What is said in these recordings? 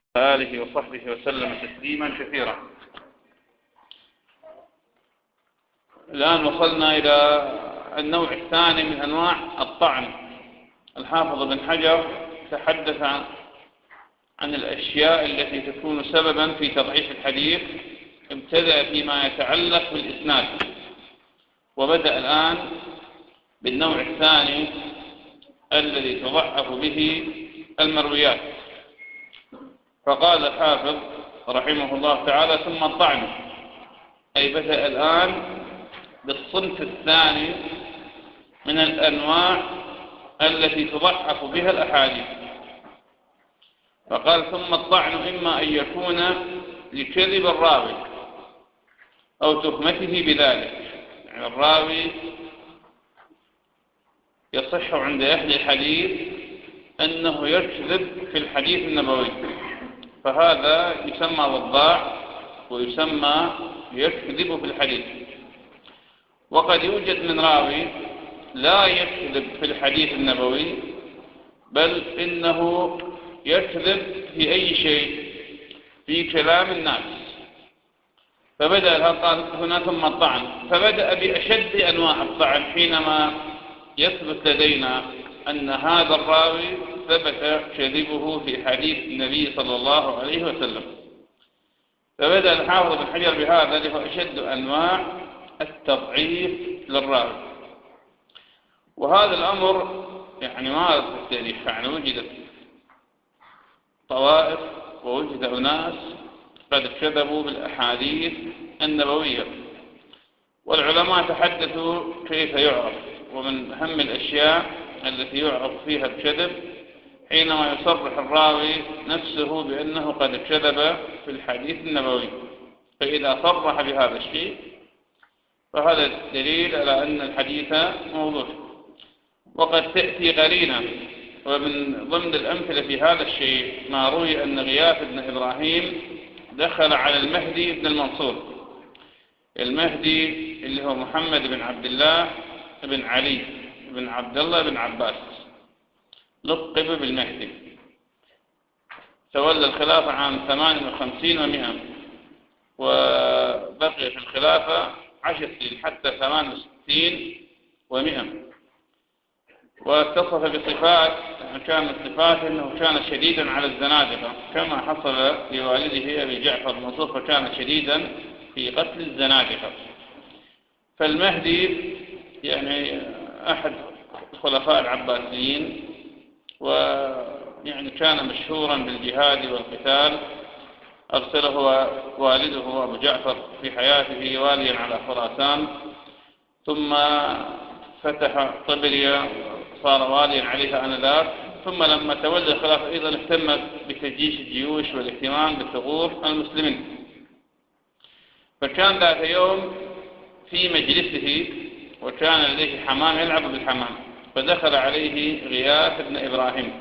آله وصحبه وسلم تسليما كثيرا. الآن وصلنا إلى النوع الثاني من أنواع الطعن. الحافظ بن حجر تحدث عن الأشياء التي تكون سببا في تضعيف الحديث، ابتدأ فيما يتعلق بالإسناد، وبدأ الآن بالنوع الثاني الذي تضعف به المرويات. فقال الحافظ رحمه الله تعالى: ثم الطعن، أي بدأ الآن بالصنف الثاني من الأنواع التي تضعف بها الأحاديث. فقال: ثم الطعن إما أن يكون لكذب الراوي أو تهمته بذلك، يعني الراوي يصح عند أهل الحديث أنه يكذب في الحديث النبوي، فهذا يسمى وضاع ويسمى يكذب في الحديث. وقد يوجد من راوي لا يكذب في الحديث النبوي، بل إنه يكذب في أي شيء، في كلام الناس. فبدأ قال هنا ثم الطعن، فبدأ بأشد أنواع الطعن حينما يثبت لدينا أن هذا الراوي ثبت كذبه في حديث النبي صلى الله عليه وسلم. فبدأ الحافظ بن حجر بهذا اللي هو أشد أنواع التضعيف للراوي. وهذا الأمر يعني ما في التاريخ، يعني وجدت طوائف ووجد أناس قد كذبوا بالأحاديث النبوية، والعلماء تحدثوا كيف يعرف. ومن أهم الأشياء التي يعرف فيها الكذب حينما يصرح الراوي نفسه بأنه قد كذب في الحديث النبوي، فإذا صرح بهذا الشيء فهذا دليل على أن الحديث موضوع. وقد تأتي قرينة، ومن ضمن الأمثلة في هذا الشيء ما روي أن غياث بن إبراهيم دخل على المهدي بن المنصور. المهدي اللي هو محمد بن عبد الله بن علي بن عبد الله بن عباس، لقب بالمهدي، تولى الخلافة عام 58 و100، وبقي في الخلافة 10 سنين حتى 68 و100. واتصف بصفات، كان من صفاته أنه كان شديدا على الزنادقة، كما حصل لوالده أبي جعفر المنصور، فكان شديدا في قتل الزنادقة. فالمهدي يعني أحد الخلفاء العباسيين، ويعني كان مشهورا بالجهاد والقتال. أرسله والده أبو جعفر في حياته واليا على خراسان، ثم فتح طبريا صار واليا عليها آنذاك. ثم لما تولى الخلافة أيضا اهتم بتجيش الجيوش والاهتمام بثغور المسلمين. فكان ذات يوم في مجلسه وكان لديه حمام يلعب بالحمام، فدخل عليه غياث بن إبراهيم،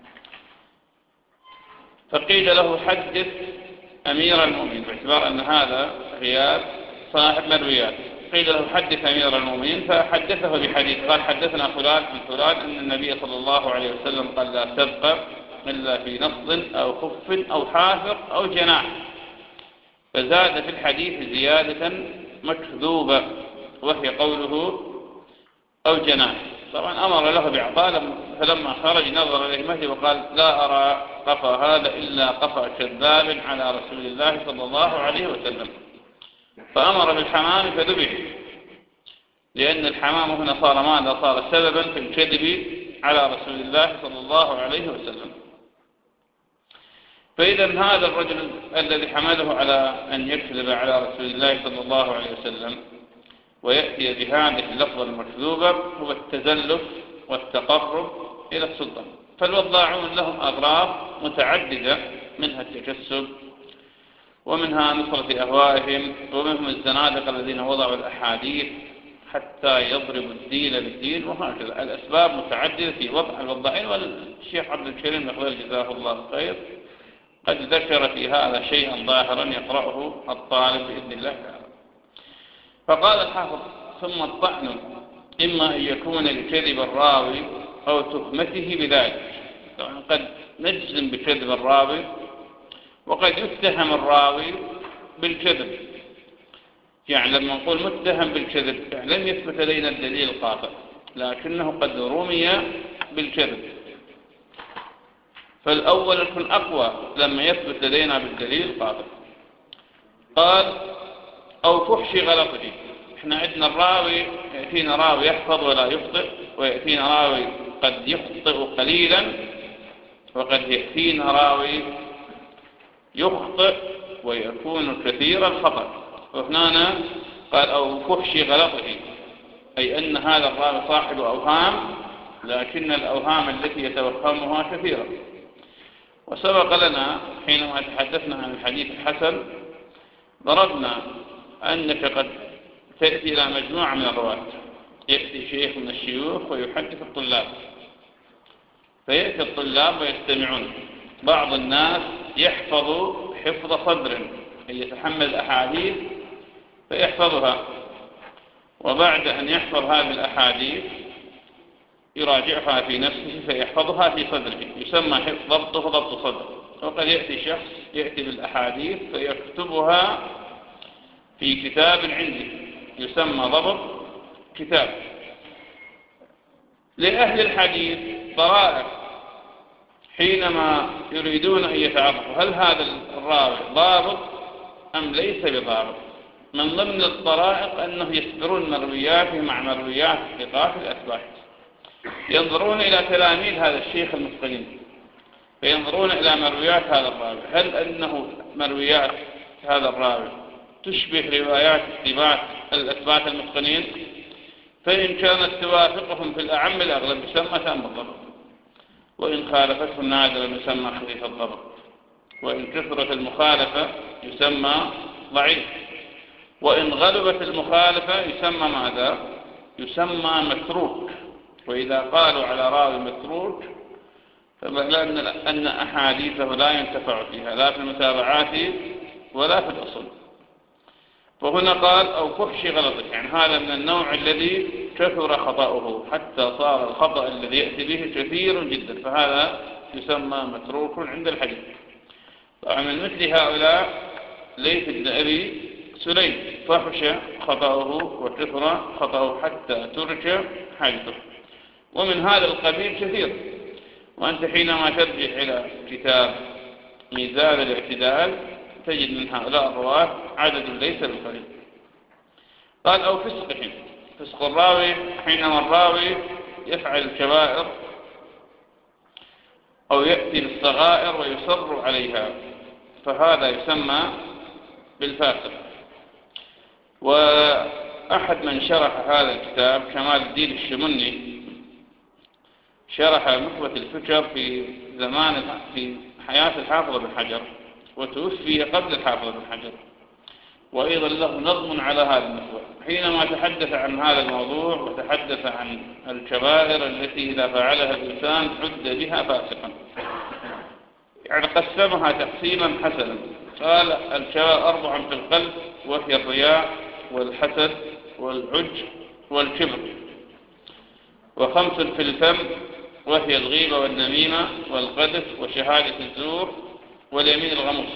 فقيل له: حدث أمير المؤمنين، باعتبار أن هذا غياث صاحب مرويات. قيل له: حدث أمير المؤمنين، فحدثه بحديث، قال: حدثنا فلان عن فلان أن النبي صلى الله عليه وسلم قال: لا سبق إلا في نص أو خف أو حافر أو جناح. فزاد في الحديث زيادة مكذوبة، وهي قوله أو جناح. طبعا أمر له بإعطاء، فلما خرج نظر إليه المهدي وقال: لا أرى قفا هذا إلا قفا كذاب على رسول الله صلى الله عليه وسلم. فأمر بالحمام فذبح، لأن الحمام هنا صار ماذا؟ صار سببا في الكذب على رسول الله صلى الله عليه وسلم. فإذا هذا الرجل الذي حمله على أن يكذب على رسول الله صلى الله عليه وسلم ويأتي بهذه اللفظة المكذوبة هو التزلف والتقرب إلى السلطان. فالوضاعون لهم أغراض متعددة، منها التكسب، ومنها نصرة أهوائهم، ومنهم الزنادقة الذين وضعوا الأحاديث حتى يضربوا الدين بالدين، وهكذا الأسباب متعددة في وضع الوضاعين. والشيخ عبد الكريم الأخضر جزاه الله خير قد ذكر في هذا شيئا ظاهرا يقرأه الطالب بإذن الله تعالى. فقال الحافظ: ثم الطعن إما أن يكون لكذب الراوي أو تهمته بذلك. طبعا قد نجزم بكذب الراوي وقد يتهم الراوي بالكذب. يعني لما نقول متهم بالكذب يعني لم يثبت لدينا الدليل القاطع، لكنه قد رمي بالكذب، فالأول يكون أقوى لما يثبت لدينا بالدليل القاطع. قال أو فحش غلطه. احنا عندنا الراوي، يأتينا راوي يحفظ ولا يخطئ، ويأتينا راوي قد يخطئ قليلا، وقد يأتينا راوي يخطئ ويكون كثير الخطأ. وهنا قال أو فحش غلطه، أي أن هذا الراوي صاحب أوهام، لكن الأوهام التي يتوهمها كثيرة. وسبق لنا حينما تحدثنا عن الحديث الحسن ضربنا أنك قد تأتي إلى مجموعة من الرواة، يأتي شيخ من الشيوخ ويحدث الطلاب، فيأتي الطلاب ويستمعون. بعض الناس يحفظ حفظ صدر، يتحمل الأحاديث فيحفظها، وبعد أن يحفظ هذه الأحاديث يراجعها في نفسه فيحفظها في صدره، يسمى حفظ ضبطه ضبط صدر. وقد يأتي شخص يأتي بالأحاديث فيكتبها في كتاب عنده يسمى ضبط كتاب. لأهل الحديث طرائق حينما يريدون أن يتعرفوا هل هذا الراوي ضابط أم ليس بضابط. من ضمن الطرائق أنه يسبرون مروياته مع مرويات الثقات الأثبات، ينظرون إلى تلاميذ هذا الشيخ المتقنين، فينظرون إلى مرويات هذا الراوي هل أنه مرويات هذا الراوي تشبه روايات الأثبات المتقنين، فإن كانت توافقهم في الأعم الأغلب يسمى تام الضبط، وإن خالفتهم نادرا يسمى خفيف الضبط، وإن كثرت المخالفة يسمى ضعيف، وإن غلبت المخالفة يسمى ماذا؟ يسمى متروك. وإذا قالوا على راوي متروك فمعنى أن أحاديثه لا ينتفع فيها لا في المتابعات ولا في الأصل. فهنا قال أو فحش غلطه، يعني هذا من النوع الذي كثر خطأه حتى صار الخطأ الذي يأتي به كثير جدا، فهذا يسمى متروك عند الحديث. طبعا من مثل هؤلاء ليث بن أبي سليم فحش خطأه وكثر خطأه حتى ترك حديثه، ومن هذا القبيل كثير. وأنت حينما ترجع إلى كتاب ميزان الاعتدال تجد من هؤلاء الرواة عدد ليس بالقليل. قال أو فسقهم، فسق الراوي حينما الراوي يفعل الكبائر أو يأتي بالصغائر ويصر عليها فهذا يسمى بالفاسق. وأحد من شرح هذا الكتاب كمال الدين الشمني شرح نخبة الفكر في حياة الحافظ بن حجر، وتوفي قبل الحافظ بن حجر، وأيضا له نظم على هذا النخبة حينما تحدث عن هذا الموضوع وتحدث عن الكبائر التي إذا فعلها الإنسان عد بها فاسقا، يعني قسمها تقسيما حسنا. قال الكبائر 4 في القلب، وهي الرياء والحسد والعجب والكبر، و5 في الفم، وهي الغيبة والنميمة والقذف وشهادة الزور واليمين الغموس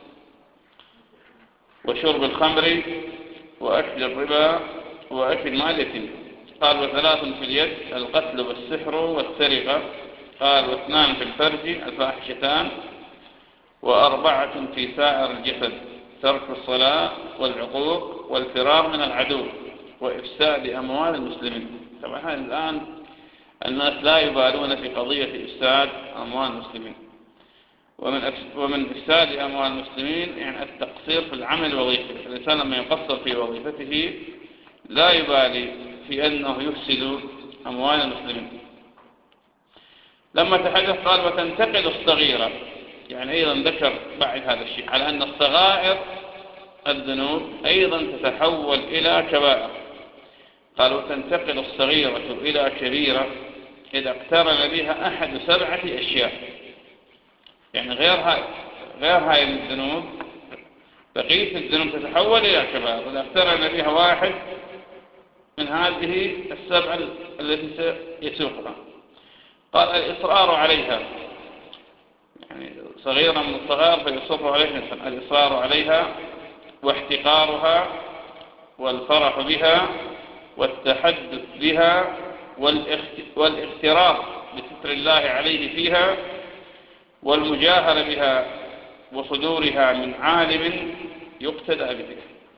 وشرب الخمر وأكل الربا وأكل مال اليتيم. قال و3 في اليد، القتل والسحر والسرقة. قال و2 في الفرج، الفاحشتان. و4 في سائر الجسد، ترك الصلاة والعقوق والفرار من العدو وإفساد أموال المسلمين. طبعا الآن الناس لا يبالون في قضية إفساد أموال المسلمين، ومن إفساد أموال المسلمين يعني التقصير في العمل الوظيفي. الإنسان لما يقصر في وظيفته لا يبالي في أنه يفسد أموال المسلمين. لما تحدث قال وتنتقل الصغيرة، يعني أيضا ذكر بعد هذا الشيء على أن الصغائر الذنوب أيضا تتحول إلى كبائر. قال وتنتقل الصغيرة إلى كبيرة إذا اقترن بها أحد 7 أشياء، يعني غير هاي الذنوب بقية الذنوب تتحول إلى كبائر إذا اقترن بها واحد من هذه 7 التي سيسوقها. قال الإصرار عليها، يعني صغيرة من الصغار فيصر عليه الإنسان، الإصرار عليها واحتقارها والفرح بها والتحدث بها والاغترار بستر الله عليه فيها والمجاهرة بها وصدورها من عالم يقتدى به.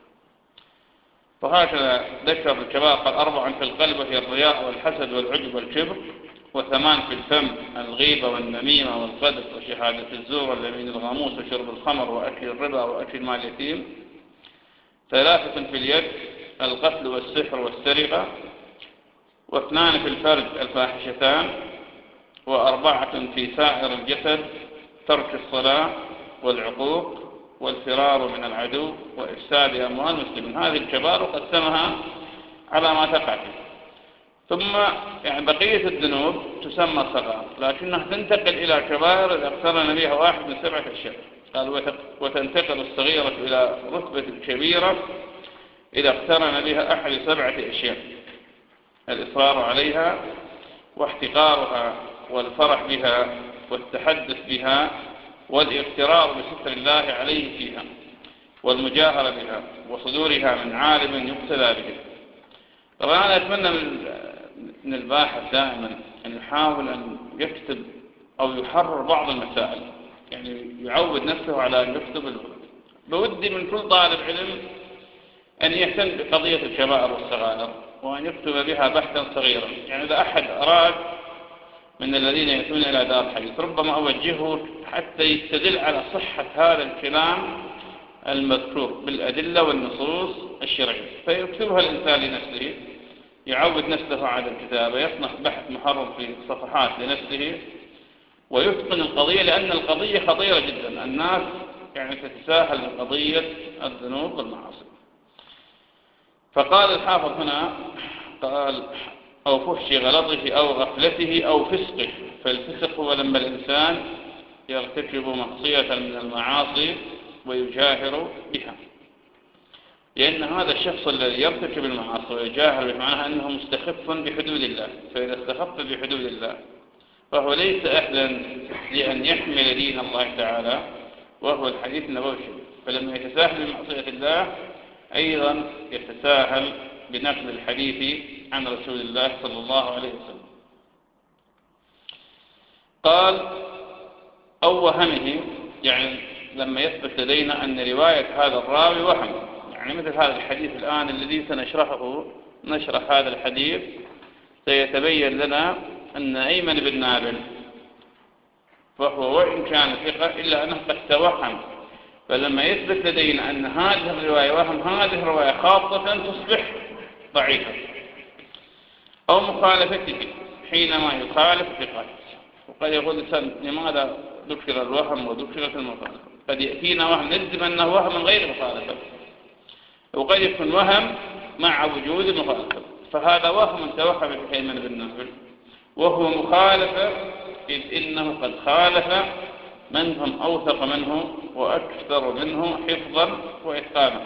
فهكذا ذكر الكبائر قال 4 في القلب وهي الرياء والحسد والعجب والكبر، و8 في الفم الغيبة والنميمة والقذف وشهادة الزور واليمين الغموس وشرب الخمر وأكل الربا وأكل مال اليتيم، 3 في اليد القتل والسحر والسرقة، و2 في الفرج الفاحشتان، و4 في سائر الجسد ترك الصلاة والعقوق والفرار من العدو وإفساد أموال المسلمين. هذه الكبائر قسمها على ما تقع فيه. ثم يعني بقية الذنوب تسمى صغائر، لكنها تنتقل إلى كبائر إذا اقترن بها واحد من 7 أشياء. قال وتنتقل الصغيرة إلى رتبة الكبيرة إذا اقترن بها أحد 7 أشياء: الإصرار عليها واحتقارها والفرح بها والتحدث بها والاغترار بستر الله عليه فيها والمجاهرة بها وصدورها من عالم يقتدى به. طبعا أنا أتمنى من الباحث دائما أن يحاول أن يكتب أو يحرر بعض المسائل، يعني يعود نفسه على أن يكتب بودي من كل طالب علم أن يهتم بقضية الكبائر والصغائر وأن يكتب بها بحثا صغيرا. يعني إذا أحد أراد من الذين يأتون إلى دار الحديث ربما أوجهه حتى يستدل على صحة هذا الكلام المذكور بالأدلة والنصوص الشرعية، فيكتبها الإنسان لنفسه، يعود نفسه على الكتابة، يصنع بحث محرر في صفحات لنفسه ويتقن القضية، لأن القضية خطيرة جدا. الناس يعني تتساهل بقضية الذنوب والمعاصي. فقال الحافظ هنا قال أو فحش غلطه أو غفلته أو فسقه، فالفسق هو لما الإنسان يرتكب معصية من المعاصي ويجاهر بها، لأن هذا الشخص الذي يرتكب المعاصي ويجاهر بها معناها أنه مستخف بحدود الله، فإذا استخف بحدود الله فهو ليس أهلا لأن يحمل دين الله تعالى وهو الحديث النبوي الشريف. فلما يتساهل بمعصية الله أيضا يتساهل بنقل الحديث عن رسول الله صلى الله عليه وسلم. قال أو وهمه، يعني لما يثبت لدينا أن رواية هذا الراوي وهم، يعني مثل هذا الحديث الآن الذي سنشرحه، نشرح هذا الحديث سيتبين لنا أن أيمن بن نابل فهو وإن كان ثقة إلا أنه قد توهم، فلما يثبت لدينا أن هذه الرواية وهم، هذه الرواية خاصة تصبح ضعيفة. أو مخالفته حينما يخالف ثقات، وقد يقول الإنسان لماذا ذكر الوهم وذكرت المخالفة؟ قد يأتينا وهم نجزم أنه وهم من غير مخالفة، وقد يكون وهم مع وجود المخالفة، فهذا وهم توهم في أيمن بن نابل وهو مخالفة، إذ إنه قد خالف من هم أوثق منه وأكثر منه حفظا وإتقانا.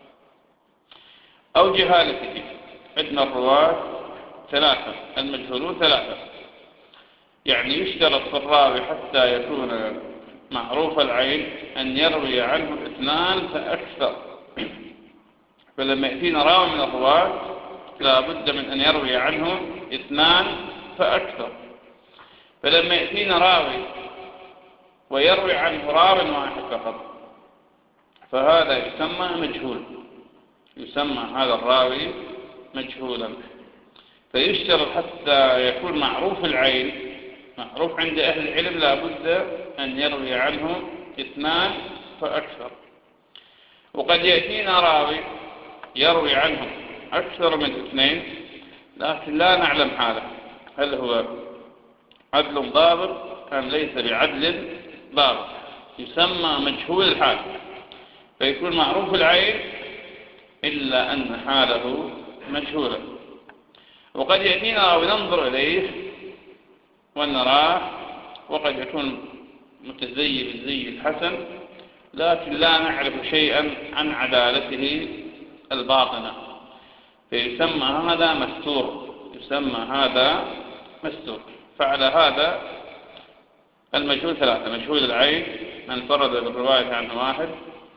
أو جهالته، عندنا الرواة 3، المجهولون 3، يعني يشترط في الراوي حتى يكون معروف العين أن يروي عنه 2 فأكثر. فلما يأتينا راوي من الرواة لا بد من أن يروي عنه 2 فأكثر. فلما يأتينا راوي ويروي عنه راو واحد فقط فهذا يسمى مجهول، يسمى هذا الراوي مجهولا. فيشترط حتى يكون معروف العين، معروف عند أهل العلم، لا بد أن يروي عنه 2 فأكثر. وقد يأتينا راوي يروي عنه أكثر من 2 لكن لا نعلم حاله، هل هو عدل ضابط أم ليس بعدل ضابط، يسمى مجهول الحال، فيكون معروف العين إلا أن حاله مجهولا. وقد يأتينا راوي ننظر إليه ونراه وقد يكون متزي بالزي الحسن لكن لا نعرف شيئا عن عدالته الباطنة، فيسمى هذا مستور، يسمى هذا مستور. فعلى هذا المجهول ثلاثة: مجهول العين من انفرد بالرواية عنه واحد،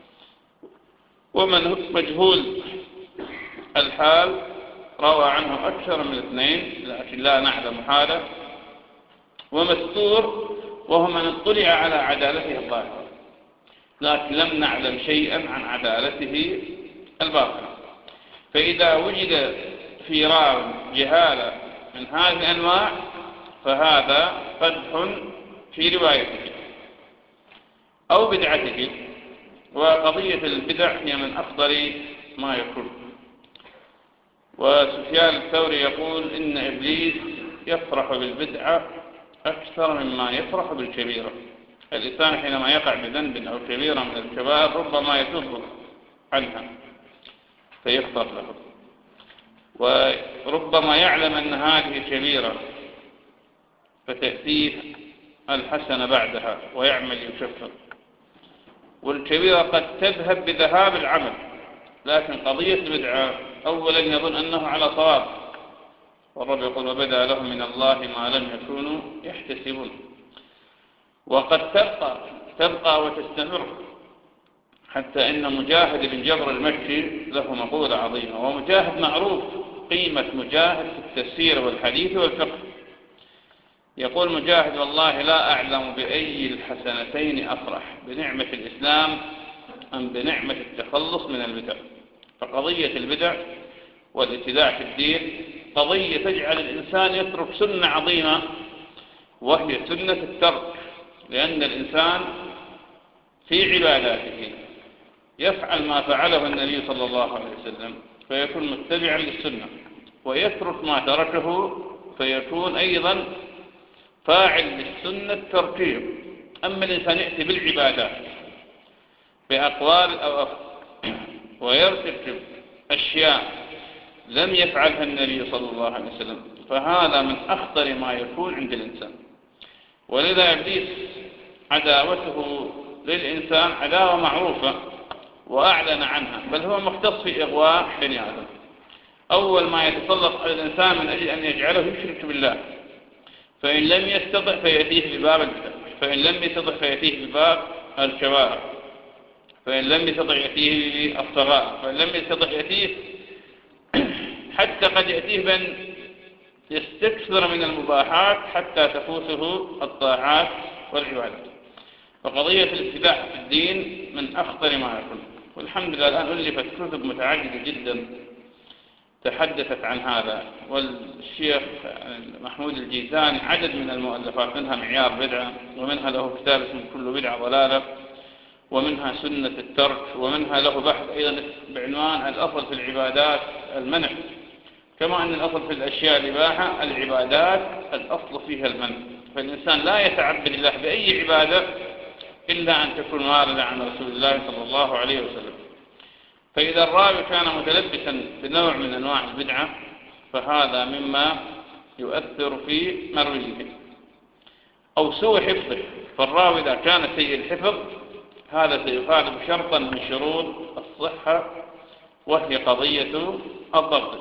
ومجهول الحال روى عنه أكثر من اثنين لكن لا نعلم حاله، ومستور وهو من اطلع على عدالته الظاهرة لكن لم نعلم شيئا عن عدالته الباطنة. فإذا وجد في راو جهالة من هذه الأنواع فهذا قدح في روايته أو بدعته. وقضية البدع هي من أخطر ما يكون. وسفيان الثوري يقول إن إبليس يفرح بالبدعة أكثر مما يفرح بالكبيرة. الإنسان حينما يقع بذنب أو كبيرة من الكبائر ربما يتوب عنها فيغفر له، وربما يعلم أن هذه كبيرة فتأتيه الحسنة بعدها ويعمل يكفر. والكبيرة قد تذهب بذهاب العمل، لكن قضية البدعة أولا يظن أنه على صواب، والرب يقول وبدأ لهم من الله ما لم يكونوا يحتسبون. وقد تبقى وتستمر، حتى إن مجاهد بن جبر المكي له مقولة عظيمة، ومجاهد معروف قيمة مجاهد في التفسير والحديث والفقه. يقول مجاهد والله لا أعلم بأي الحسنتين أفرح، بنعمة الإسلام أم بنعمة التخلص من البدع. فقضية البدع والابتداع في الدين قضية تجعل الإنسان يترك سنة عظيمة وهي سنة الترك، لأن الإنسان في عباداته يفعل ما فعله النبي صلى الله عليه وسلم فيكون متبعا للسنة، ويترك ما تركه فيكون أيضا فاعل للسنة التركية. أما الإنسان يأتي بالعبادات بأقوال أو أفعال ويرتكب أشياء لم يفعلها النبي صلى الله عليه وسلم فهذا من أخطر ما يكون عند الإنسان. ولذا إبليس عداوته للإنسان عداوة معروفة وأعلن عنها، بل هو مختص في إغواء بني آدم. أول ما يتسلط على الإنسان من أجل أن يجعله يشرك بالله، فإن لم يستطع فيأتيه بباب البدع، فإن لم يستطع فيأتيه بباب الكبائر، فإن لم يستطع يأتيه بالصغائر، فإن لم يستطع يأتيه حتى قد يأتيه بأن يستكثر من المباحات حتى تفوته الطاعات والعبادات. فقضية الابتداع في الدين من أخطر ما يكون. والحمد لله الآن ألفت كتب متعددة جدا تحدثت عن هذا، والشيخ محمود الجيزاني عدد من المؤلفات، منها معيار بدعة، ومنها له كتاب اسمه كل بدعة ضلالة، ومنها سنة الترك، ومنها له بحث أيضا بعنوان الأصل في العبادات المنع، كما أن الأصل في الأشياء الإباحة، العبادات الأصل فيها المنع. فالإنسان لا يتعبد الله بأي عبادة إلا أن تكون واردة عن رسول الله صلى الله عليه وسلم. فإذا الراوي كان متلبسا بنوع من أنواع البدعة فهذا مما يؤثر في مرويه. أو سوء حفظه، فالراوي إذا كان سيء الحفظ هذا سيخالف شرطا من شروط الصحة وهي قضية الضبط.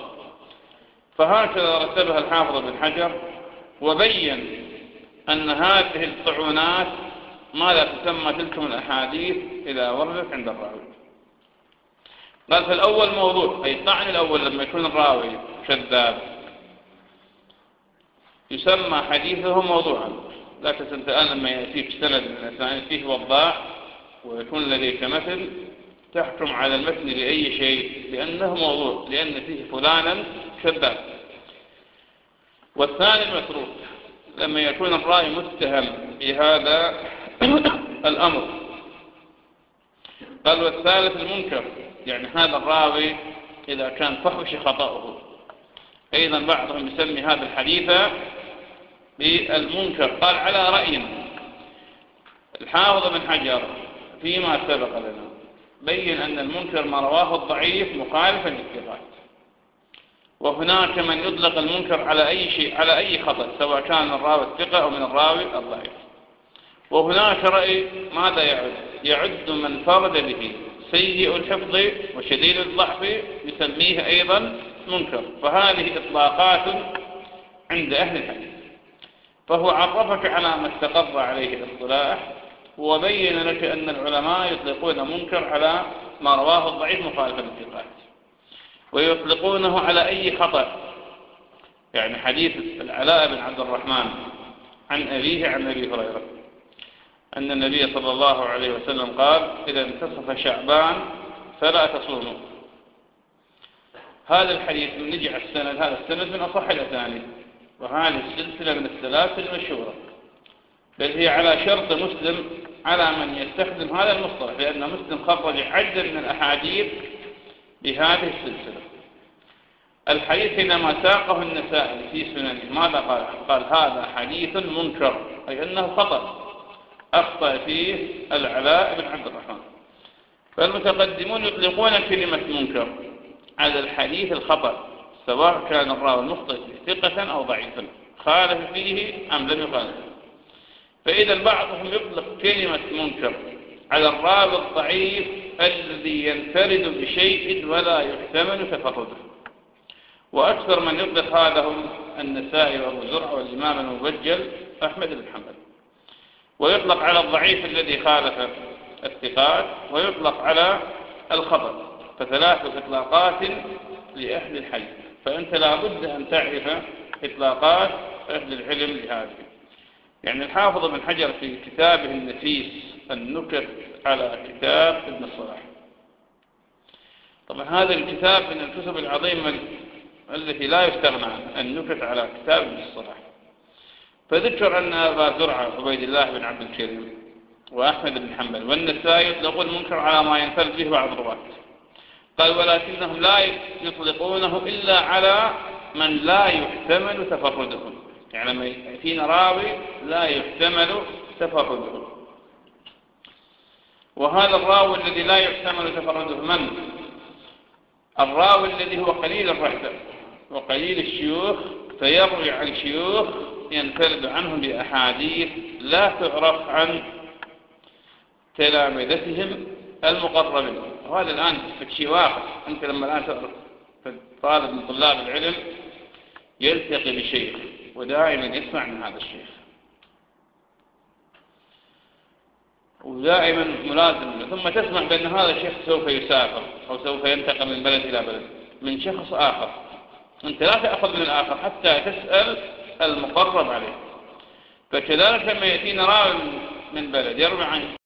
فهكذا رتبها الحافظ بن حجر وبين أن هذه الطعونات ماذا تسمى تلكم الأحاديث إذا وردت عند الراوي. قال في الأول موضوع، أي الطعن الأول لما يكون الراوي كذاب يسمى حديثه موضوعا. لكن أنت الآن لما يأتيك سند من الأسانيد فيه وضاع ويكون لديك مثل تحكم على المتن بأي شيء لأنه موضوع، لأن فيه فلانا كذاب. والثاني المتروك لما يكون الراوي متهم بهذا الأمر. قال والثالث المنكر، يعني هذا الراوي إذا كان فحش خطأه. أيضا بعضهم يسمي هذا الحديث بالمنكر. قال على رأي الحافظ بن حجر فيما سبق لنا بين أن المنكر ما رواه الضعيف مخالفا للثقات، وهناك من يطلق المنكر على أي شيء، على أي خطأ، سواء كان من الراوي الثقة أو من الراوي الضعيف. وهناك رأي ماذا يعد من فرد به سيء الحفظ وشديد الضعف، يسميه أيضا منكر. فهذه إطلاقات عند أهل الحديث. فهو عرفك على ما استقر عليه الاصطلاح، وبين لك أن العلماء يطلقون منكر على ما رواه الضعيف مخالفا للثقات، ويطلقونه على أي خطأ. يعني حديث العلاء بن عبد الرحمن عن أبيه عن أبي هريرة أن النبي صلى الله عليه وسلم قال: إذا انتصف شعبان فلا تصوموا. هذا الحديث من نجي على السند، هذا السند من أصح الأسانيد، وهذه السلسلة من السلاسل المشهورة، بل هي على شرط مسلم على من يستخدم هذا المصطلح، لأن مسلم خرج عددا من الأحاديث بهذه السلسلة. الحديث حينما ساقه النسائي في سننه ماذا قال؟ قال: هذا حديث منكر، أي أنه خطأ، أخطأ فيه العلاء بن عبد الرحمن. فالمتقدمون يطلقون كلمة منكر على الحديث الخطأ، سواء كان الراوي المخطئ ثقة أو ضعيفا، خالف فيه أم لم يخالف. فإذا بعضهم يطلق كلمة منكر على الراوي الضعيف الذي ينفرد بشيء ولا يحتمل تفرده، وأكثر من يطلق هذا هم النسائي وأبو زرع والإمام المبجل أحمد بن حنبل. ويطلق على الضعيف الذي خالف الثقات، ويطلق على الخطأ، فثلاث إطلاقات لأهل الحديث. فأنت لا بد أن تعرف إطلاقات أهل العلم لهذه. يعني الحافظ ابن حجر في كتابه النفيس النكت على كتاب ابن الصلاح، طبعا هذا الكتاب من الكتب العظيمة التي لا يستغنى عنها، النكت على كتاب ابن الصلاح. فذكر أن أبا زرعة عبيد الله بن عبد الكريم وأحمد بن حنبل والنسائي يطلقون المنكر على ما ينفرد به بعض الرواة. قال: ولكنهم لا يطلقونه إلا على من لا يحتمل تفرده. يعني لما يأتينا راوي لا يحتمل تفرده، وهذا الراوي الذي لا يحتمل تفرده من؟ الراوي الذي هو قليل الرحلة وقليل الشيوخ، فيروي عن شيوخ ينفرد عنهم بأحاديث لا تعرف عن تلامذتهم المقربين. وهذا الآن في شيء واقع. أنت لما الآن تعرف طالب من طلاب العلم يلتقي بشيخ ودائما يسمع من هذا الشيخ، ودائما ملازم، ثم تسمع بأن هذا الشيخ سوف يسافر أو سوف ينتقل من بلد إلى بلد من شخص آخر، أنت لا تأخذ من الآخر حتى تسأل المقرب عليه. فكذلك لما يأتينا راوي من بلد يروي عن